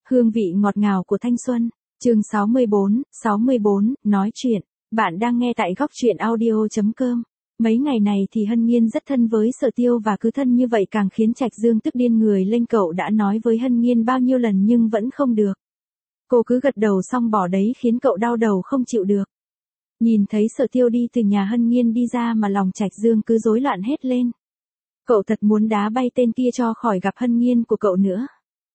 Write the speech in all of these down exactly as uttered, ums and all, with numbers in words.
Hương vị ngọt ngào của thanh xuân. Chương sáu mươi bốn, sáu mươi bốn, nói chuyện. Bạn đang nghe tại góc truyện audio chấm com. Mấy ngày này thì Hân Nhiên rất thân với Sở Tiêu và cứ thân như vậy càng khiến Trạch Dương tức điên người lên. Cậu đã nói với Hân Nhiên bao nhiêu lần nhưng vẫn không được. Cô cứ gật đầu xong bỏ đấy khiến cậu đau đầu không chịu được. Nhìn thấy Sở Tiêu đi từ nhà Hân Nhiên đi ra mà lòng Trạch Dương cứ rối loạn hết lên. Cậu thật muốn đá bay tên kia cho khỏi gặp Hân Nhiên của cậu nữa.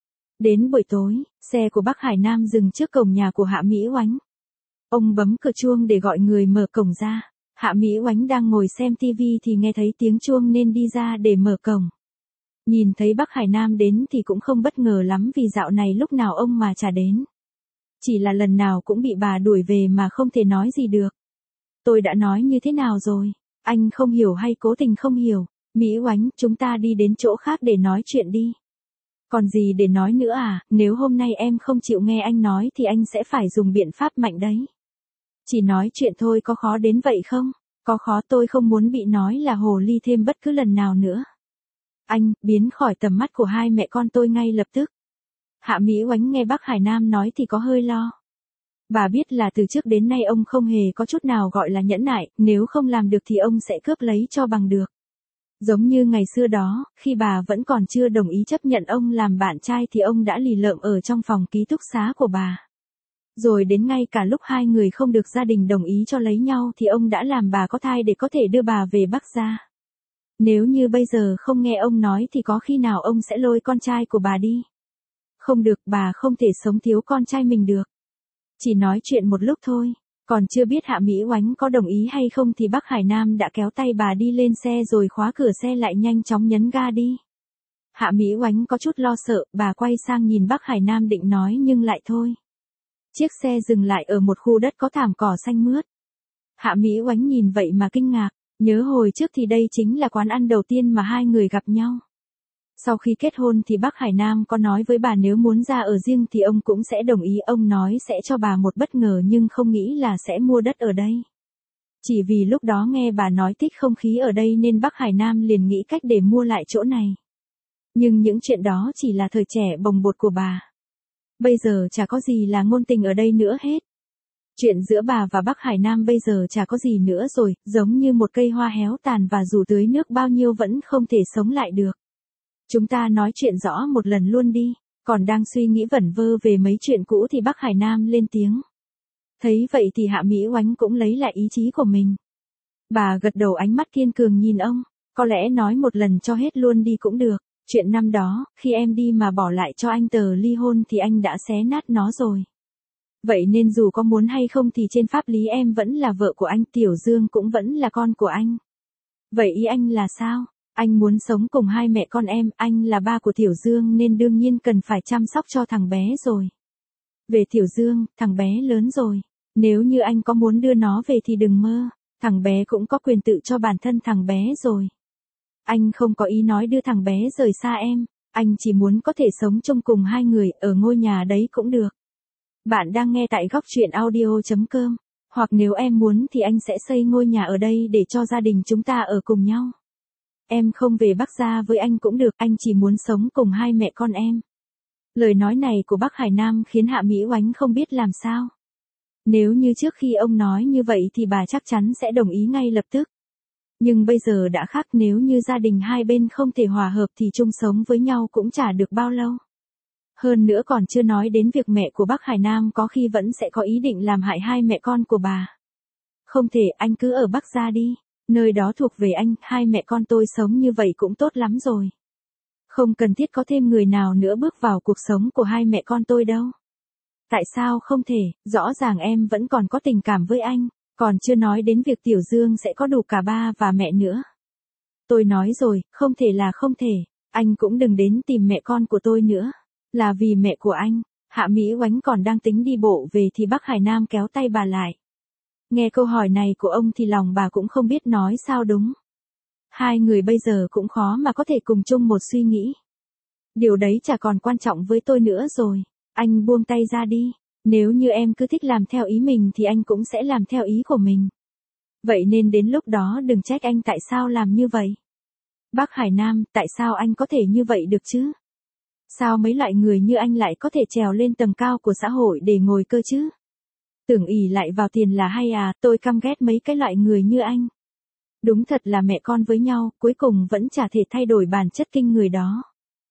Đến buổi tối, xe của bác Hải Nam dừng trước cổng nhà của Hạ Mỹ Oánh. Ông bấm cửa chuông để gọi người mở cổng ra. Hạ Mỹ Oánh đang ngồi xem tivi thì nghe thấy tiếng chuông nên đi ra để mở cổng. Nhìn thấy bác Hải Nam đến thì cũng không bất ngờ lắm vì dạo này lúc nào ông mà chả đến. Chỉ là lần nào cũng bị bà đuổi về mà không thể nói gì được. Tôi đã nói như thế nào rồi? Anh không hiểu hay cố tình không hiểu? Mỹ Oánh, chúng ta đi đến chỗ khác để nói chuyện đi. Còn gì để nói nữa à, nếu hôm nay em không chịu nghe anh nói thì anh sẽ phải dùng biện pháp mạnh đấy. Chỉ nói chuyện thôi có khó đến vậy không? Có khó, tôi không muốn bị nói là hồ ly thêm bất cứ lần nào nữa. Anh, biến khỏi tầm mắt của hai mẹ con tôi ngay lập tức. Hạ Mỹ Oánh nghe bác Hải Nam nói thì có hơi lo. Bà biết là từ trước đến nay ông không hề có chút nào gọi là nhẫn nại, nếu không làm được thì ông sẽ cướp lấy cho bằng được. Giống như ngày xưa đó, khi bà vẫn còn chưa đồng ý chấp nhận ông làm bạn trai thì ông đã lì lợm ở trong phòng ký túc xá của bà. Rồi đến ngay cả lúc hai người không được gia đình đồng ý cho lấy nhau thì ông đã làm bà có thai để có thể đưa bà về Bắc gia. Nếu như bây giờ không nghe ông nói thì có khi nào ông sẽ lôi con trai của bà đi. Không được, bà không thể sống thiếu con trai mình được. Chỉ nói chuyện một lúc thôi. Còn chưa biết Hạ Mỹ Oánh có đồng ý hay không thì bác Hải Nam đã kéo tay bà đi lên xe rồi khóa cửa xe lại nhanh chóng nhấn ga đi. Hạ Mỹ Oánh có chút lo sợ, bà quay sang nhìn bác Hải Nam định nói nhưng lại thôi. Chiếc xe dừng lại ở một khu đất có thảm cỏ xanh mướt. Hạ Mỹ Oánh nhìn vậy mà kinh ngạc, nhớ hồi trước thì đây chính là quán ăn đầu tiên mà hai người gặp nhau. Sau khi kết hôn thì bác Hải Nam có nói với bà nếu muốn ra ở riêng thì ông cũng sẽ đồng ý, ông nói sẽ cho bà một bất ngờ nhưng không nghĩ là sẽ mua đất ở đây. Chỉ vì lúc đó nghe bà nói thích không khí ở đây nên bác Hải Nam liền nghĩ cách để mua lại chỗ này. Nhưng những chuyện đó chỉ là thời trẻ bồng bột của bà. Bây giờ chả có gì là ngôn tình ở đây nữa hết. Chuyện giữa bà và bác Hải Nam bây giờ chả có gì nữa rồi, giống như một cây hoa héo tàn và dù tưới nước bao nhiêu vẫn không thể sống lại được. Chúng ta nói chuyện rõ một lần luôn đi. Còn đang suy nghĩ vẩn vơ về mấy chuyện cũ thì bác Hải Nam lên tiếng. Thấy vậy thì Hạ Mỹ Oánh cũng lấy lại ý chí của mình. Bà gật đầu, ánh mắt kiên cường nhìn ông. Có lẽ nói một lần cho hết luôn đi cũng được. Chuyện năm đó, khi em đi mà bỏ lại cho anh tờ ly hôn thì anh đã xé nát nó rồi. Vậy nên dù có muốn hay không thì trên pháp lý em vẫn là vợ của anh, Tiểu Dương cũng vẫn là con của anh. Vậy ý anh là sao? Anh muốn sống cùng hai mẹ con em, anh là ba của Tiểu Dương nên đương nhiên cần phải chăm sóc cho thằng bé rồi. Về Tiểu Dương, thằng bé lớn rồi. Nếu như anh có muốn đưa nó về thì đừng mơ, thằng bé cũng có quyền tự cho bản thân thằng bé rồi. Anh không có ý nói đưa thằng bé rời xa em, anh chỉ muốn có thể sống chung cùng hai người ở ngôi nhà đấy cũng được. Bạn đang nghe tại góc truyện audio chấm com, hoặc nếu em muốn thì anh sẽ xây ngôi nhà ở đây để cho gia đình chúng ta ở cùng nhau. Em không về Bắc gia với anh cũng được, anh chỉ muốn sống cùng hai mẹ con em. Lời nói này của bác Hải Nam khiến Hạ Mỹ Oánh không biết làm sao. Nếu như trước khi ông nói như vậy thì bà chắc chắn sẽ đồng ý ngay lập tức. Nhưng bây giờ đã khác, nếu như gia đình hai bên không thể hòa hợp thì chung sống với nhau cũng chả được bao lâu. Hơn nữa còn chưa nói đến việc mẹ của bác Hải Nam có khi vẫn sẽ có ý định làm hại hai mẹ con của bà. Không thể, anh cứ ở Bắc gia đi. Nơi đó thuộc về anh, hai mẹ con tôi sống như vậy cũng tốt lắm rồi. Không cần thiết có thêm người nào nữa bước vào cuộc sống của hai mẹ con tôi đâu. Tại sao không thể, rõ ràng em vẫn còn có tình cảm với anh, còn chưa nói đến việc Tiểu Dương sẽ có đủ cả ba và mẹ nữa. Tôi nói rồi, không thể là không thể, anh cũng đừng đến tìm mẹ con của tôi nữa, là vì mẹ của anh. Hạ Mỹ Oánh còn đang tính đi bộ về thì bác Hải Nam kéo tay bà lại. Nghe câu hỏi này của ông thì lòng bà cũng không biết nói sao đúng. Hai người bây giờ cũng khó mà có thể cùng chung một suy nghĩ. Điều đấy chả còn quan trọng với tôi nữa rồi. Anh buông tay ra đi. Nếu như em cứ thích làm theo ý mình thì anh cũng sẽ làm theo ý của mình. Vậy nên đến lúc đó đừng trách anh tại sao làm như vậy. Bác Hải Nam, tại sao anh có thể như vậy được chứ? Sao mấy loại người như anh lại có thể trèo lên tầng cao của xã hội để ngồi cơ chứ? Tưởng ỷ lại vào tiền là hay à, tôi căm ghét mấy cái loại người như anh. Đúng thật là mẹ con với nhau, cuối cùng vẫn chả thể thay đổi bản chất kinh người đó.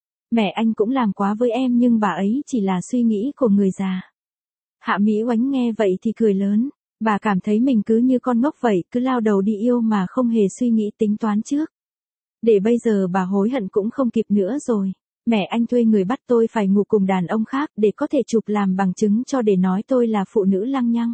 Mẹ anh cũng làm quá với em nhưng bà ấy chỉ là suy nghĩ của người già. Hạ Mỹ Oánh nghe vậy thì cười lớn. Bà cảm thấy mình cứ như con ngốc vậy, cứ lao đầu đi yêu mà không hề suy nghĩ tính toán trước. Để bây giờ bà hối hận cũng không kịp nữa rồi. Mẹ anh thuê người bắt tôi phải ngủ cùng đàn ông khác để có thể chụp làm bằng chứng cho để nói tôi là phụ nữ lăng nhăng.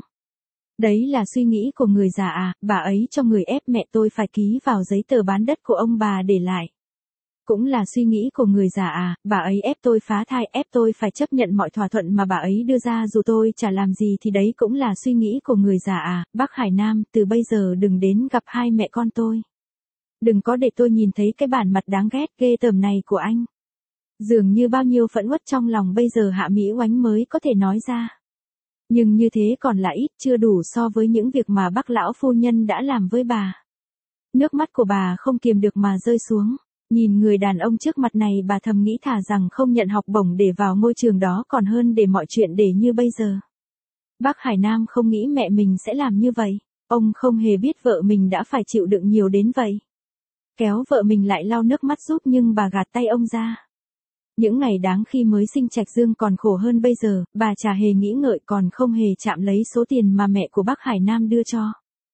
Đấy là suy nghĩ của người già à, bà ấy cho người ép mẹ tôi phải ký vào giấy tờ bán đất của ông bà để lại. Cũng là suy nghĩ của người già à, bà ấy ép tôi phá thai, ép tôi phải chấp nhận mọi thỏa thuận mà bà ấy đưa ra dù tôi chả làm gì thì đấy cũng là suy nghĩ của người già à, bác Hải Nam, từ bây giờ đừng đến gặp hai mẹ con tôi. Đừng có để tôi nhìn thấy cái bản mặt đáng ghét ghê tởm này của anh. Dường như bao nhiêu phẫn uất trong lòng bây giờ Hạ Mỹ Oánh mới có thể nói ra. Nhưng như thế còn là ít, chưa đủ so với những việc mà bác lão phu nhân đã làm với bà. Nước mắt của bà không kiềm được mà rơi xuống. Nhìn người đàn ông trước mặt này bà thầm nghĩ thà rằng không nhận học bổng để vào ngôi trường đó còn hơn để mọi chuyện để như bây giờ. Bác Hải Nam không nghĩ mẹ mình sẽ làm như vậy. Ông không hề biết vợ mình đã phải chịu đựng nhiều đến vậy. Kéo vợ mình lại lau nước mắt giúp nhưng bà gạt tay ông ra. Những ngày đáng khi mới sinh Trạch Dương còn khổ hơn bây giờ, bà chả hề nghĩ ngợi còn không hề chạm lấy số tiền mà mẹ của bác Hải Nam đưa cho.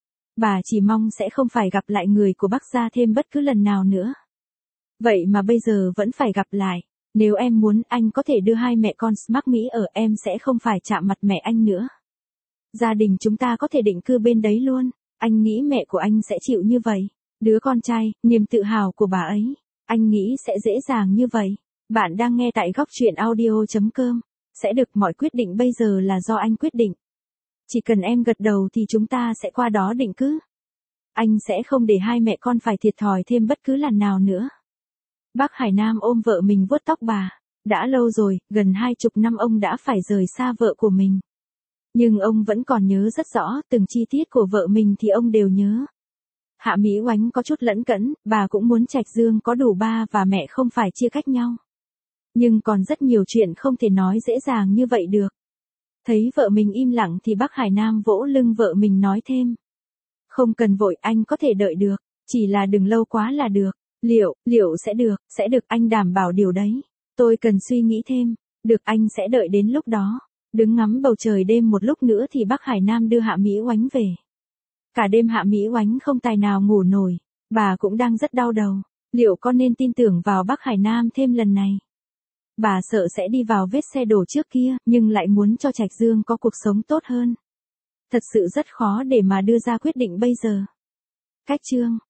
Bà chỉ mong sẽ không phải gặp lại người của bác gia thêm bất cứ lần nào nữa. Vậy mà bây giờ vẫn phải gặp lại. Nếu em muốn anh có thể đưa hai mẹ con Smart Mỹ ở, em sẽ không phải chạm mặt mẹ anh nữa. Gia đình chúng ta có thể định cư bên đấy luôn. Anh nghĩ mẹ của anh sẽ chịu như vậy. Đứa con trai, niềm tự hào của bà ấy. Anh nghĩ sẽ dễ dàng như vậy. Bạn đang nghe tại góc truyện audio chấm com. Sẽ được mọi quyết định bây giờ là do anh quyết định. Chỉ cần em gật đầu thì chúng ta sẽ qua đó định cư. Anh sẽ không để hai mẹ con phải thiệt thòi thêm bất cứ lần nào nữa. Bác Hải Nam ôm vợ mình vuốt tóc bà. Đã lâu rồi, gần hai chục năm ông đã phải rời xa vợ của mình. Nhưng ông vẫn còn nhớ rất rõ, từng chi tiết của vợ mình thì ông đều nhớ. Hạ Mỹ Oánh có chút lẫn cẫn, bà cũng muốn Trạch Dương có đủ ba và mẹ không phải chia cách nhau. Nhưng còn rất nhiều chuyện không thể nói dễ dàng như vậy được. Thấy vợ mình im lặng thì bác Hải Nam vỗ lưng vợ mình nói thêm. Không cần vội, anh có thể đợi được, chỉ là đừng lâu quá là được. Liệu, liệu sẽ được, sẽ được, anh đảm bảo điều đấy. Tôi cần suy nghĩ thêm. Được, anh sẽ đợi đến lúc đó. Đứng ngắm bầu trời đêm một lúc nữa thì bác Hải Nam đưa Hạ Mỹ Oánh về. Cả đêm Hạ Mỹ Oánh không tài nào ngủ nổi. Bà cũng đang rất đau đầu. Liệu con nên tin tưởng vào bác Hải Nam thêm lần này? Bà sợ sẽ đi vào vết xe đổ trước kia, nhưng lại muốn cho Trạch Dương có cuộc sống tốt hơn. Thật sự rất khó để mà đưa ra quyết định bây giờ. Cách chương